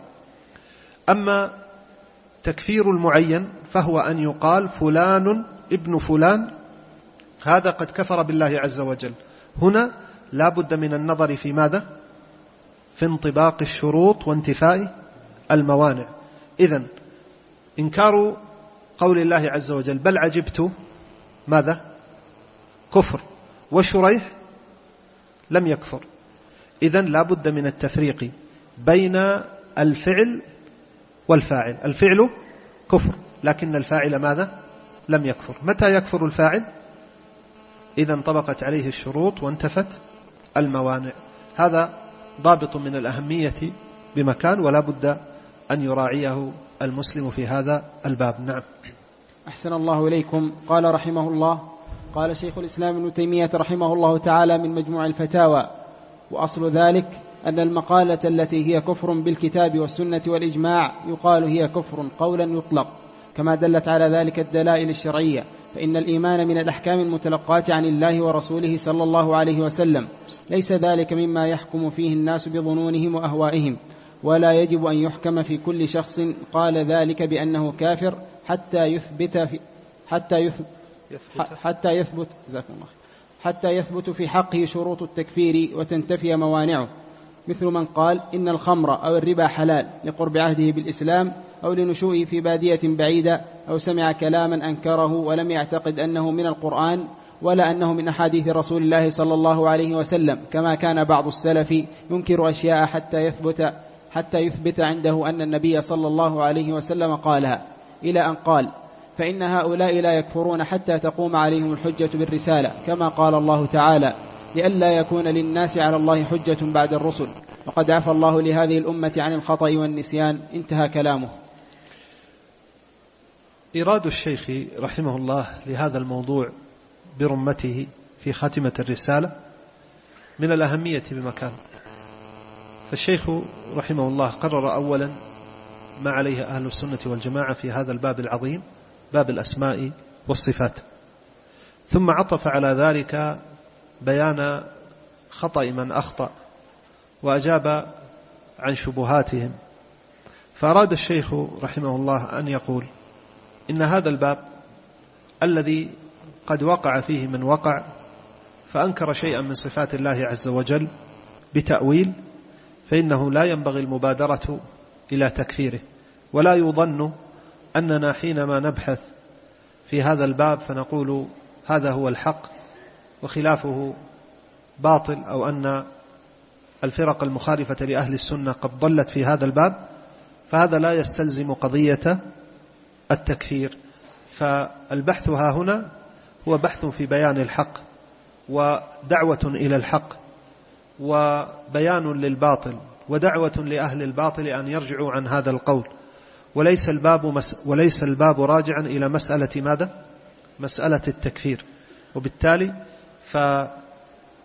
Speaker 2: أما تكفير المعين فهو أن يقال فلان ابن فلان هذا قد كفر بالله عز وجل. هنا لا بد من النظر في ماذا؟ في انطباق الشروط وانتفاء الموانع. إذن إنكار قول الله عز وجل بل عجبت ماذا؟ كفر، وشريح لم يكفر. إذن لا بد من التفريق بين الفعل والفاعل. الفعل كفر لكن الفاعل ماذا؟ لم يكفر. متى يكفر الفاعل؟ إذا انطبقت عليه الشروط وانتفت الموانع. هذا ضابط من الأهمية بمكان، ولا بد أن يراعيه المسلم في هذا الباب. نعم.
Speaker 1: أحسن الله إليكم. قال رحمه الله، قال شيخ الإسلام ابن تيمية رحمه الله تعالى من مجموع الفتاوى: وأصل ذلك أن المقالة التي هي كفر بالكتاب والسنة والإجماع يقال هي كفر قولا يطلق، كما دلت على ذلك الدلائل الشرعية، فإن الإيمان من الأحكام المتلقاة عن الله ورسوله صلى الله عليه وسلم، ليس ذلك مما يحكم فيه الناس بظنونهم وأهوائهم، ولا يجب أن يحكم في كل شخص قال ذلك بأنه كافر حتى يثبت في حتى يثبت حتى يثبت حتى يثبت في حقه شروط التكفير وتنتفي موانعه، مثل من قال إن الخمر أو الربا حلال لقرب عهده بالإسلام، أو لنشوئه في بادية بعيدة، أو سمع كلاما أنكره ولم يعتقد أنه من القرآن ولا أنه من أحاديث رسول الله صلى الله عليه وسلم، كما كان بعض السلف ينكر أشياء حتى يثبت حتى يثبت عنده أن النبي صلى الله عليه وسلم قالها، إلى أن قال: فإن هؤلاء لا يكفرون حتى تقوم عليهم الحجة بالرسالة، كما قال الله تعالى: لئلا يكون للناس على الله حجة بعد الرسل، وقد عفى الله لهذه الأمة عن الخطأ والنسيان. انتهى كلامه.
Speaker 2: إراد الشيخ رحمه الله لهذا الموضوع برمته في خاتمة الرسالة من الأهمية بمكان. فالشيخ رحمه الله قرر أولا ما عليه أهل السنة والجماعة في هذا الباب العظيم، باب الأسماء والصفات، ثم عطف على ذلك بيان خطأ من أخطأ وأجاب عن شبهاتهم. فأراد الشيخ رحمه الله أن يقول إن هذا الباب الذي قد وقع فيه من وقع فأنكر شيئا من صفات الله عز وجل بتأويل، فإنه لا ينبغي المبادرة إلى تكفيره، ولا يظن أننا حينما نبحث في هذا الباب فنقول هذا هو الحق وخلافه باطل، أو أن الفرق المخالفة لأهل السنة قد ضلت في هذا الباب، فهذا لا يستلزم قضية التكفير. فالبحث ها هنا هو بحث في بيان الحق ودعوة إلى الحق وبيان للباطل ودعوة لأهل الباطل أن يرجعوا عن هذا القول، وليس الباب, مس وليس الباب راجعا إلى مسألة ماذا؟ مسألة التكفير. وبالتالي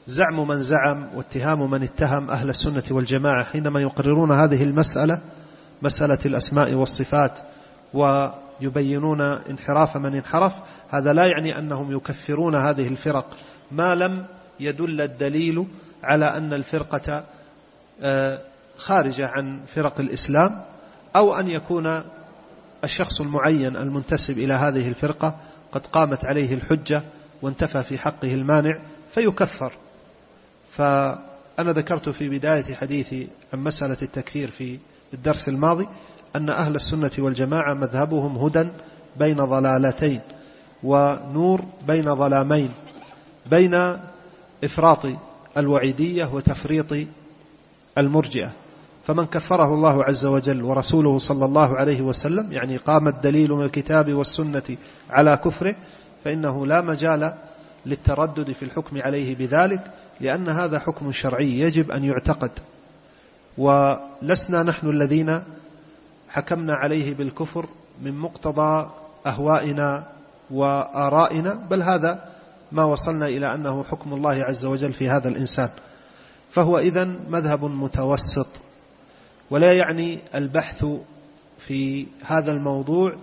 Speaker 2: زعم من زعم واتهام من اتهم أهل السنة والجماعة حينما يقررون هذه المسألة، مسألة الأسماء والصفات، ويبينون انحراف من انحرف، هذا لا يعني أنهم يكفرون هذه الفرق ما لم يدل الدليل على أن الفرقة خارجة عن فرق الإسلام، أو أن يكون الشخص المعين المنتسب إلى هذه الفرقة قد قامت عليه الحجة وانتفى في حقه المانع فيكفر. فأنا ذكرت في بداية حديثي عن مسألة التكفير في الدرس الماضي أن أهل السنة والجماعة مذهبهم هدى بين ضلالتين ونور بين ظلامين، بين إفراط الوعيدية وتفريط المرجئة. فمن كفره الله عز وجل ورسوله صلى الله عليه وسلم، يعني قام الدليل من الكتاب والسنة على كفره، فإنه لا مجال للتردد في الحكم عليه بذلك، لأن هذا حكم شرعي يجب أن يعتقد، ولسنا نحن الذين حكمنا عليه بالكفر من مقتضى أهوائنا وآرائنا، بل هذا ما وصلنا إلى أنه حكم الله عز وجل في هذا الإنسان. فهو إذن مذهب متوسط، ولا يعني البحث في هذا الموضوع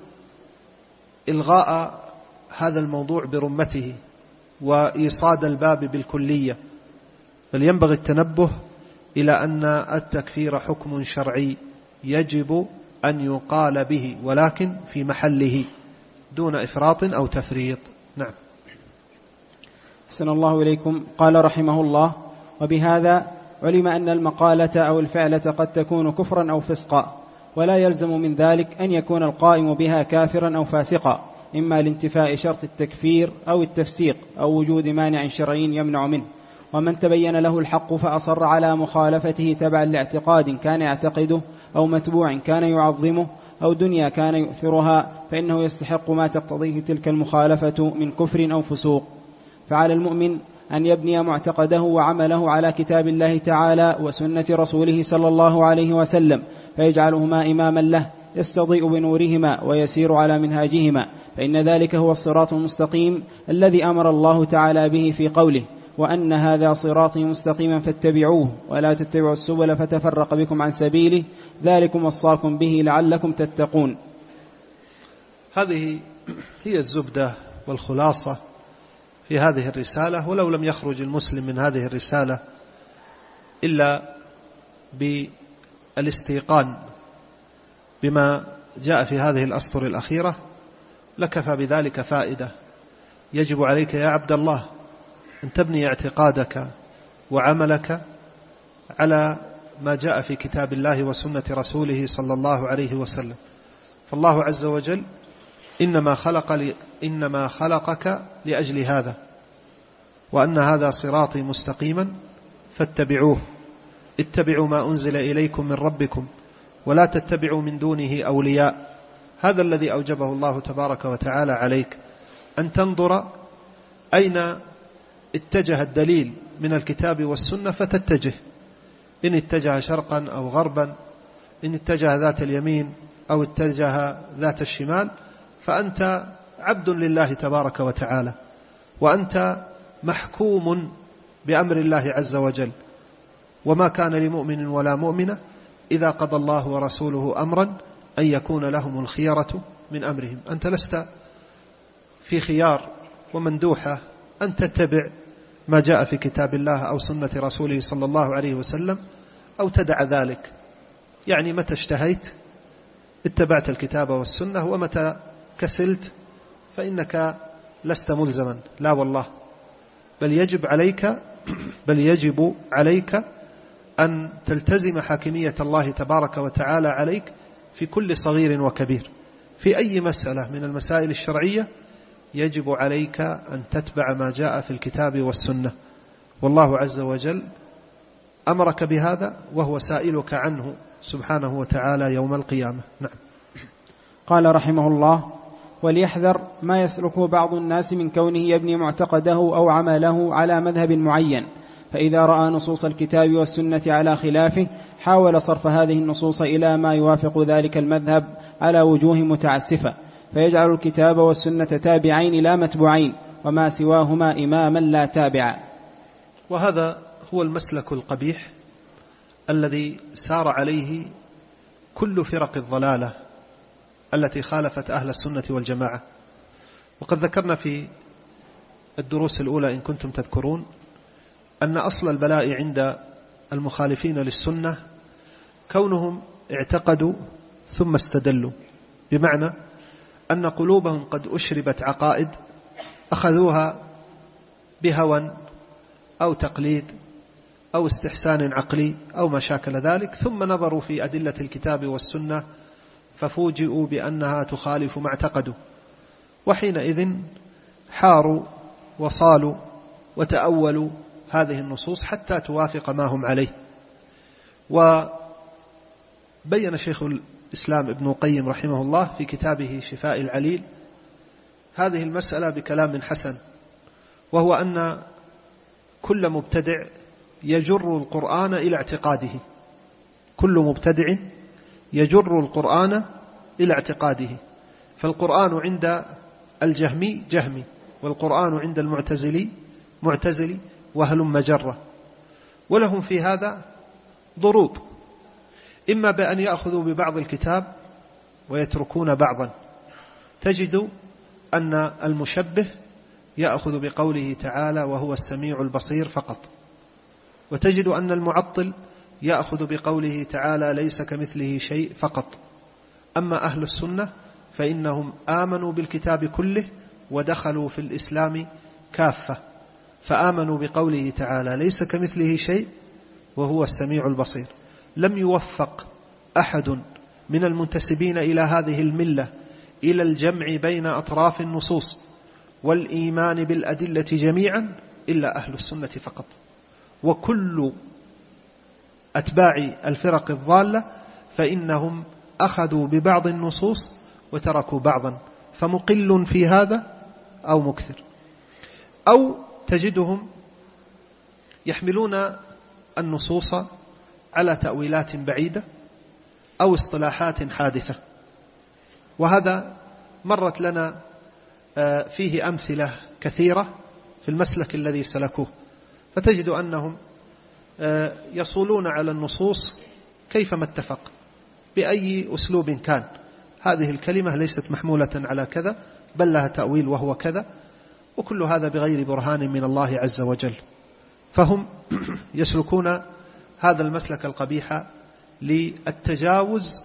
Speaker 2: إلغاء هذا الموضوع برمته وإيصاد الباب بالكلية، بل ينبغي التنبه إلى أن التكفير حكم شرعي يجب أن يقال به، ولكن في محله دون إفراط أو تفريط. نعم.
Speaker 1: أحسن الله إليكم. قال رحمه الله: وبهذا علم أن المقالة أو الفعلة قد تكون كفرا أو فسقا، ولا يلزم من ذلك أن يكون القائم بها كافرا أو فاسقا، إما لانتفاء شرط التكفير أو التفسيق أو وجود مانع شرعي يمنع منه. ومن تبين له الحق فأصر على مخالفته تبعا لاعتقاد كان يعتقده أو متبوع كان يعظمه أو دنيا كان يؤثرها، فإنه يستحق ما تقتضيه تلك المخالفة من كفر أو فسوق. فعلى المؤمن أن يبني معتقده وعمله على كتاب الله تعالى وسنة رسوله صلى الله عليه وسلم، فيجعلهما إماما له يستضيء بنورهما ويسير على منهاجهما، فإن ذلك هو الصراط المستقيم الذي أمر الله تعالى به في قوله: وأن هذا صراطي مستقيما فاتبعوه ولا تتبعوا السبل فتفرق بكم عن سبيله، ذلكم وصاكم به لعلكم تتقون.
Speaker 2: هذه هي الزبدة والخلاصة في هذه الرسالة، ولو لم يخرج المسلم من هذه الرسالة إلا بالاستيقان بما جاء في هذه الأسطر الأخيرة لكفى بذلك فائدة. يجب عليك يا عبد الله أن تبني اعتقادك وعملك على ما جاء في كتاب الله وسنة رسوله صلى الله عليه وسلم. فالله عز وجل إنما خلق ل... إنما خلقك لأجل هذا، وأن هذا صراطي مستقيما فاتبعوه، اتبعوا ما أنزل إليكم من ربكم ولا تتبعوا من دونه أولياء. هذا الذي أوجبه الله تبارك وتعالى عليك، أن تنظر أين اتجه الدليل من الكتاب والسنة فتتجه، إن اتجه شرقا أو غربا، إن اتجه ذات اليمين أو اتجه ذات الشمال، فأنت عبد لله تبارك وتعالى، وأنت محكوم بأمر الله عز وجل. وما كان لمؤمن ولا مؤمنة إذا قضى الله ورسوله أمرا أن يكون لهم الخيرة من أمرهم. أنت لست في خيار ومندوحة أن تتبع ما جاء في كتاب الله أو سنة رسوله صلى الله عليه وسلم أو تدع ذلك. يعني متى اشتهيت اتبعت الكتاب والسنة، ومتى كسلت فإنك لست ملزما، لا والله، بل يجب عليك بل يجب عليك أن تلتزم حاكمية الله تبارك وتعالى عليك في كل صغير وكبير. في أي مسألة من المسائل الشرعية يجب عليك أن تتبع ما جاء في الكتاب والسنة، والله عز وجل أمرك بهذا وهو سائلك عنه سبحانه وتعالى يوم القيامة. نعم.
Speaker 1: قال رحمه الله: وليحذر ما يسلكه بعض الناس من كونه يبني معتقده أو عمله على مذهب معين، فإذا رأى نصوص الكتاب والسنة على خلافه حاول صرف هذه النصوص إلى ما يوافق ذلك المذهب على وجوه متعسفة، فيجعل الكتاب والسنة تابعين لا متبوعين، وما سواهما إماما لا تابعا.
Speaker 2: وهذا هو المسلك القبيح الذي سار عليه كل فرق الضلالة التي خالفت أهل السنة والجماعة. وقد ذكرنا في الدروس الأولى إن كنتم تذكرون أن أصل البلاء عند المخالفين للسنة كونهم اعتقدوا ثم استدلوا، بمعنى أن قلوبهم قد أشربت عقائد أخذوها بهوى أو تقليد أو استحسان عقلي أو ما شاكل ذلك، ثم نظروا في أدلة الكتاب والسنة ففوجئوا بأنها تخالف ما اعتقدوا، وحينئذ حاروا وصالوا وتأولوا هذه النصوص حتى توافق ما هم عليه. وبين شيخ الإسلام ابن القيم رحمه الله في كتابه شفاء العليل هذه المسألة بكلام حسن، وهو أن كل مبتدع يجر القرآن إلى اعتقاده، كل مبتدع يجر القرآن إلى اعتقاده. فالقرآن عند الجهمي جهمي، والقرآن عند المعتزلي معتزلي، وهلم مجرة. ولهم في هذا ضروب، إما بأن يأخذوا ببعض الكتاب ويتركون بعضا. تجد أن المشبه يأخذ بقوله تعالى وهو السميع البصير فقط، وتجد أن المعطل يأخذ بقوله تعالى ليس كمثله شيء فقط. أما أهل السنة فإنهم آمنوا بالكتاب كله ودخلوا في الإسلام كافة، فآمنوا بقوله تعالى ليس كمثله شيء وهو السميع البصير. لم يوفق أحد من المنتسبين إلى هذه الملة إلى الجمع بين أطراف النصوص والإيمان بالأدلة جميعا إلا أهل السنة فقط، وكل أتباع الفرق الضالة فإنهم أخذوا ببعض النصوص وتركوا بعضا، فمقل في هذا أو مكثر. أو تجدهم يحملون النصوص على تأويلات بعيدة أو اصطلاحات حادثة، وهذا مرت لنا فيه أمثلة كثيرة في المسلك الذي سلكوه. فتجد أنهم يصولون على النصوص كيفما اتفق بأي أسلوب كان، هذه الكلمة ليست محمولة على كذا بل لها تأويل وهو كذا، وكل هذا بغير برهان من الله عز وجل. فهم يسلكون هذا المسلك القبيح للتجاوز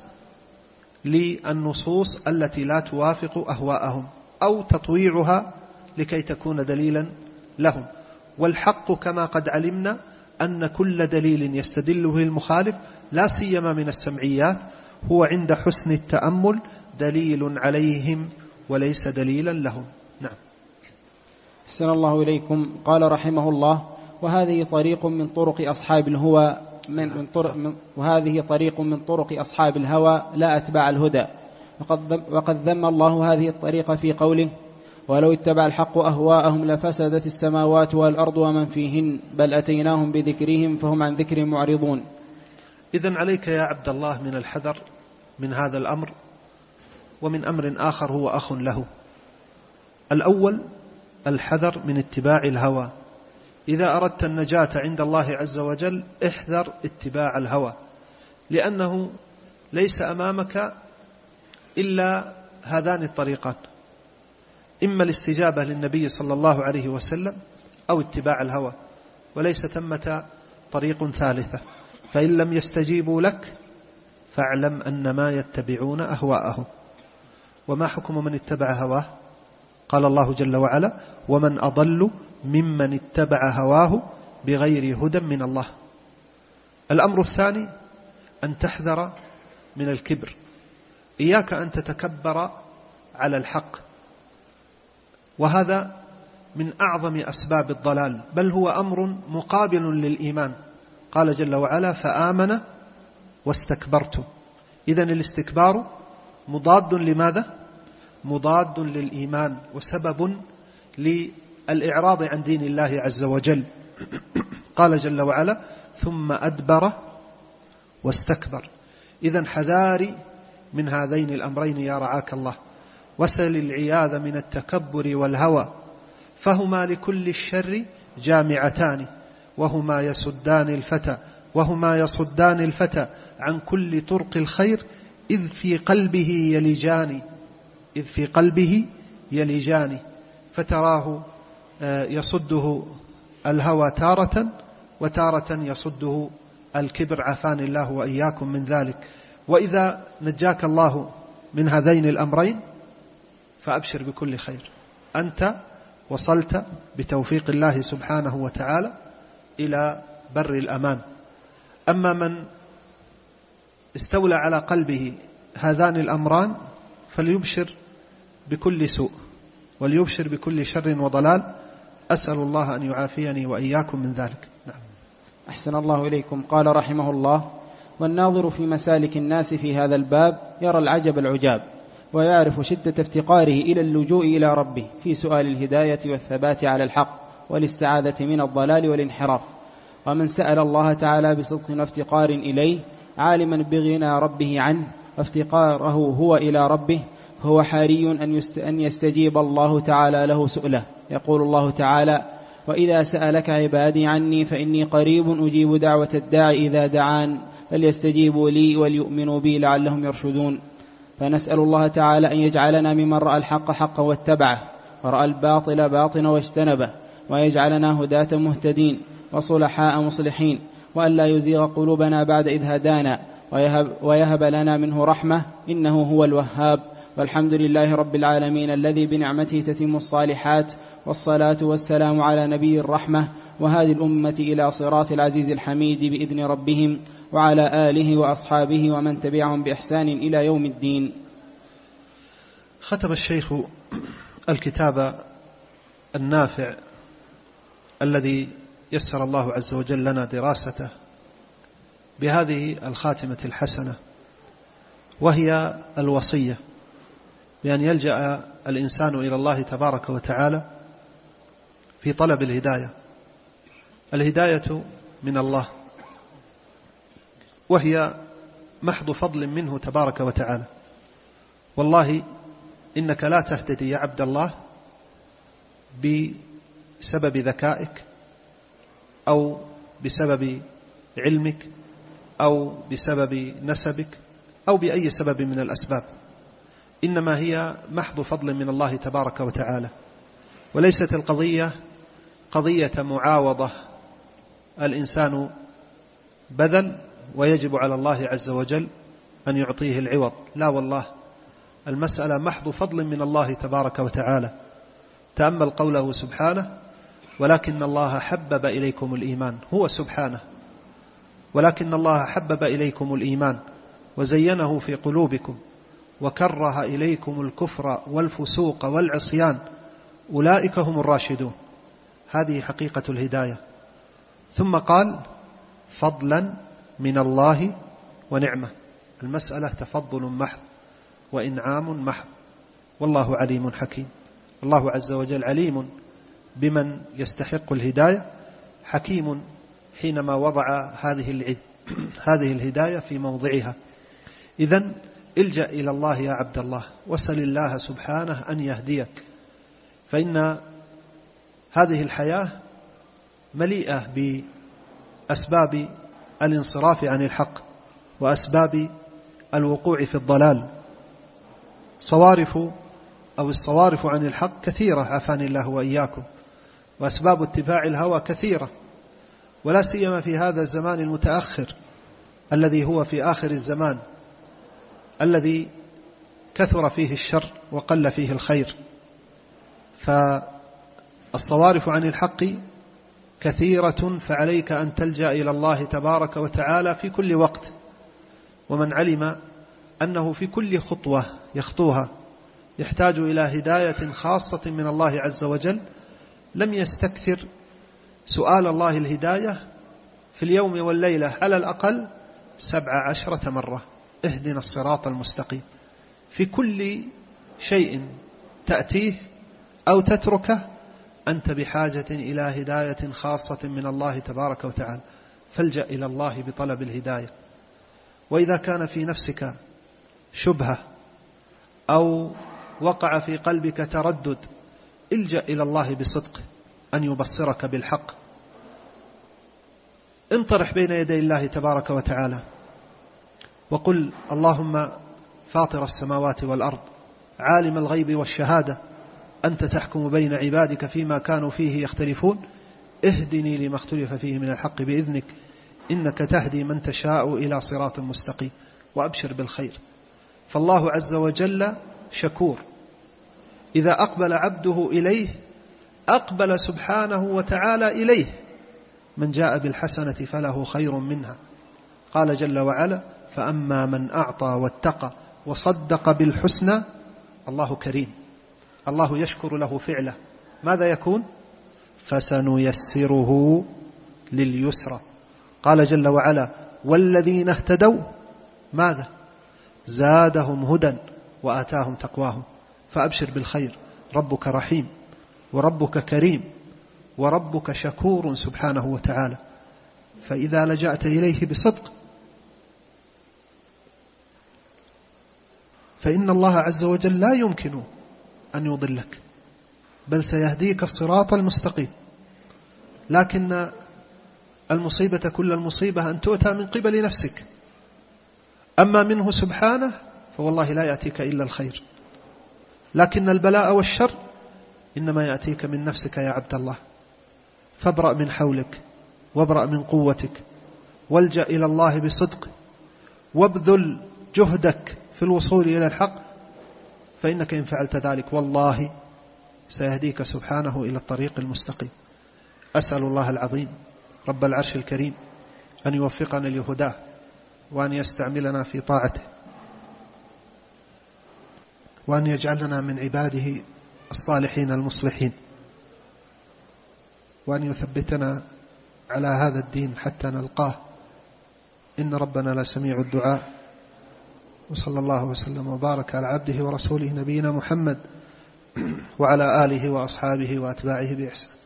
Speaker 2: للنصوص التي لا توافق أهواءهم أو تطويعها لكي تكون دليلا لهم. والحق كما قد علمنا أن كل دليل يستدله المخالف لا سيما من السمعيات هو عند حسن التأمل دليل عليهم وليس دليلا لهم. نعم.
Speaker 1: أحسن الله إليكم. قال رحمه الله وهذه طريق من طرق أصحاب الهوى من, من طرق من وهذه طريق من طرق أصحاب الهوى لا أتباع الهدى. وقد, وقد ذم الله هذه الطريقة في قوله ولو اتبع الحق أهواءهم لفسدت السماوات والأرض ومن فيهن بل أتيناهم بذكرهم فهم عن ذكر معرضون.
Speaker 2: إذن عليك يا عبد الله من الحذر من هذا الأمر ومن أمر آخر هو أخ له. الأول الحذر من اتباع الهوى. إذا أردت النجاة عند الله عز وجل احذر اتباع الهوى، لأنه ليس أمامك إلا هذان الطريقان، إما الاستجابة للنبي صلى الله عليه وسلم أو اتباع الهوى، وليس ثمة طريق ثالثة. فإن لم يستجيبوا لك فاعلم أن ما يتبعون أهواءهم. وما حكم من اتبع هواه؟ قال الله جل وعلا ومن أضل ممن اتبع هواه بغير هدى من الله. الأمر الثاني أن تحذر من الكبر، إياك أن تتكبر على الحق، وهذا من أعظم أسباب الضلال، بل هو أمر مقابل للإيمان. قال جل وعلا فآمن واستكبرتم. إذن الاستكبار مضاد لماذا؟ مضاد للإيمان وسبب للإعراض عن دين الله عز وجل. قال جل وعلا ثم أدبر واستكبر. إذن حذاري من هذين الأمرين يا رعاك الله، وسل العياذ من التكبر والهوى، فهما لكل الشر جامعتان، وهما يسدان الفتى وهما يصدان الفتى عن كل طرق الخير إذ في قلبه يلجان إذ في قلبه يلجان فتراه يصده الهوى تارة وتارة يصده الكبر، عافاني الله وإياكم من ذلك. وإذا نجاك الله من هذين الأمرين فأبشر بكل خير، أنت وصلت بتوفيق الله سبحانه وتعالى إلى بر الأمان. أما من استولى على قلبه هذان الأمران فليبشر بكل سوء وليبشر بكل شر وضلال، أسأل الله أن يعافيني وإياكم من ذلك. نعم.
Speaker 1: أحسن الله إليكم. قال رحمه الله: والناظر في مسالك الناس في هذا الباب يرى العجب العجاب، ويعرف شدة افتقاره إلى اللجوء إلى ربه في سؤال الهداية والثبات على الحق والاستعاذة من الضلال والانحراف. ومن سأل الله تعالى بصدق وافتقار إليه عالما بغنى ربه عنه وافتقاره هو إلى ربه، فهو حاري أن يستجيب الله تعالى له سؤله. يقول الله تعالى: وإذا سألك عبادي عني فإني قريب أجيب دعوة الداعي إذا دعان فليستجيبوا لي وليؤمنوا بي لعلهم يرشدون. فنسأل الله تعالى أن يجعلنا ممن رأى الحق حقا واتبعه، ورأى الباطل باطلا واجتنبه، ويجعلنا هداة مهتدين وصلحاء مصلحين، وأن لا يزيغ قلوبنا بعد إذ هدانا، ويهب, ويهب لنا منه رحمة إنه هو الوهاب. والحمد لله رب العالمين الذي بنعمته تتم الصالحات، والصلاة والسلام على نبي الرحمة وهذه الأمة إلى صراط العزيز الحميد بإذن ربهم، وعلى آله وأصحابه ومن تبعهم بإحسان إلى يوم الدين.
Speaker 2: ختم الشيخ الكتاب النافع الذي يسر الله عز وجل لنا دراسته بهذه الخاتمة الحسنة، وهي الوصية بأن يلجأ الإنسان إلى الله تبارك وتعالى في طلب الهداية. الهداية من الله، وهي محض فضل منه تبارك وتعالى. والله إنك لا تهتدي يا عبد الله بسبب ذكائك أو بسبب علمك أو بسبب نسبك أو بأي سبب من الأسباب، إنما هي محض فضل من الله تبارك وتعالى. وليست القضية قضية معاوضة الإنسان بذل ويجب على الله عز وجل أن يعطيه العوض، لا والله، المسألة محض فضل من الله تبارك وتعالى. تأمل قوله سبحانه: ولكن الله حبب إليكم الإيمان، هو سبحانه، ولكن الله حبب إليكم الإيمان وزينه في قلوبكم وكره إليكم الكفر والفسوق والعصيان أولئك هم الراشدون. هذه حقيقة الهداية. ثم قال: فضلا من الله ونعمة. المسألة تفضل محض وإنعام محض، والله عليم حكيم. الله عز وجل عليم بمن يستحق الهداية، حكيم حينما وضع هذه هذه الهداية في موضعها. إذن الجأ إلى الله يا عبد الله، وسل الله سبحانه أن يهديك، فإن هذه الحياة مليئة بأسباب الانصراف عن الحق وأسباب الوقوع في الضلال. صوارف أو الصوارف عن الحق كثيرة، عافاني الله وإياكم، وأسباب اتباع الهوى كثيرة، ولا سيما في هذا الزمان المتأخر الذي هو في آخر الزمان، الذي كثر فيه الشر وقل فيه الخير. فالصوارف عن الحق كثيرة، فعليك أن تلجأ إلى الله تبارك وتعالى في كل وقت. ومن علم أنه في كل خطوة يخطوها يحتاج إلى هداية خاصة من الله عز وجل لم يستكثر سؤال الله الهداية في اليوم والليلة على الأقل سبع عشرة مرة: اهدنا الصراط المستقيم. في كل شيء تأتيه أو تتركه أنت بحاجة إلى هداية خاصة من الله تبارك وتعالى، فالجأ إلى الله بطلب الهداية. وإذا كان في نفسك شبهة أو وقع في قلبك تردد، الجأ إلى الله بصدق أن يبصرك بالحق. انطرح بين يدي الله تبارك وتعالى وقل اللهم فاطر السماوات والأرض عالم الغيب والشهادة أنت تحكم بين عبادك فيما كانوا فيه يختلفون اهدني لما اختلف فيه من الحق بإذنك إنك تهدي من تشاء إلى صراط مستقيم وأبشر بالخير. فالله عز وجل شكور، إذا أقبل عبده إليه أقبل سبحانه وتعالى إليه. من جاء بالحسنة فله خير منها. قال جل وعلا فأما من أعطى واتقى وصدق بالحسنى. الله كريم، الله يشكر له فعله، ماذا يكون؟ فسنيسره لليسرى. قال جل وعلا والذين اهتدوا ماذا؟ زادهم هدى وآتاهم تقواهم. فأبشر بالخير، ربك رحيم وربك كريم وربك شكور سبحانه وتعالى. فإذا لجأت إليه بصدق فإن الله عز وجل لا يمكن أن يضلك، بل سيهديك الصراط المستقيم. لكن المصيبة كل المصيبة أن تؤتى من قبل نفسك، أما منه سبحانه فوالله لا يأتيك إلا الخير. لكن البلاء والشر إنما يأتيك من نفسك يا عبد الله. فابرأ من حولك وابرأ من قوتك والجأ إلى الله بصدق وابذل جهدك في الوصول إلى الحق، فإنك إن فعلت ذلك والله سيهديك سبحانه إلى الطريق المستقيم. أسأل الله العظيم رب العرش الكريم أن يوفقنا لهداه وأن يستعملنا في طاعته وأن يجعلنا من عباده الصالحين المصلحين وأن يثبتنا على هذا الدين حتى نلقاه، إن ربنا لسميع الدعاء. وصلى الله وسلم وبارك على عبده ورسوله نبينا محمد وعلى آله وأصحابه وأتباعه بإحسان.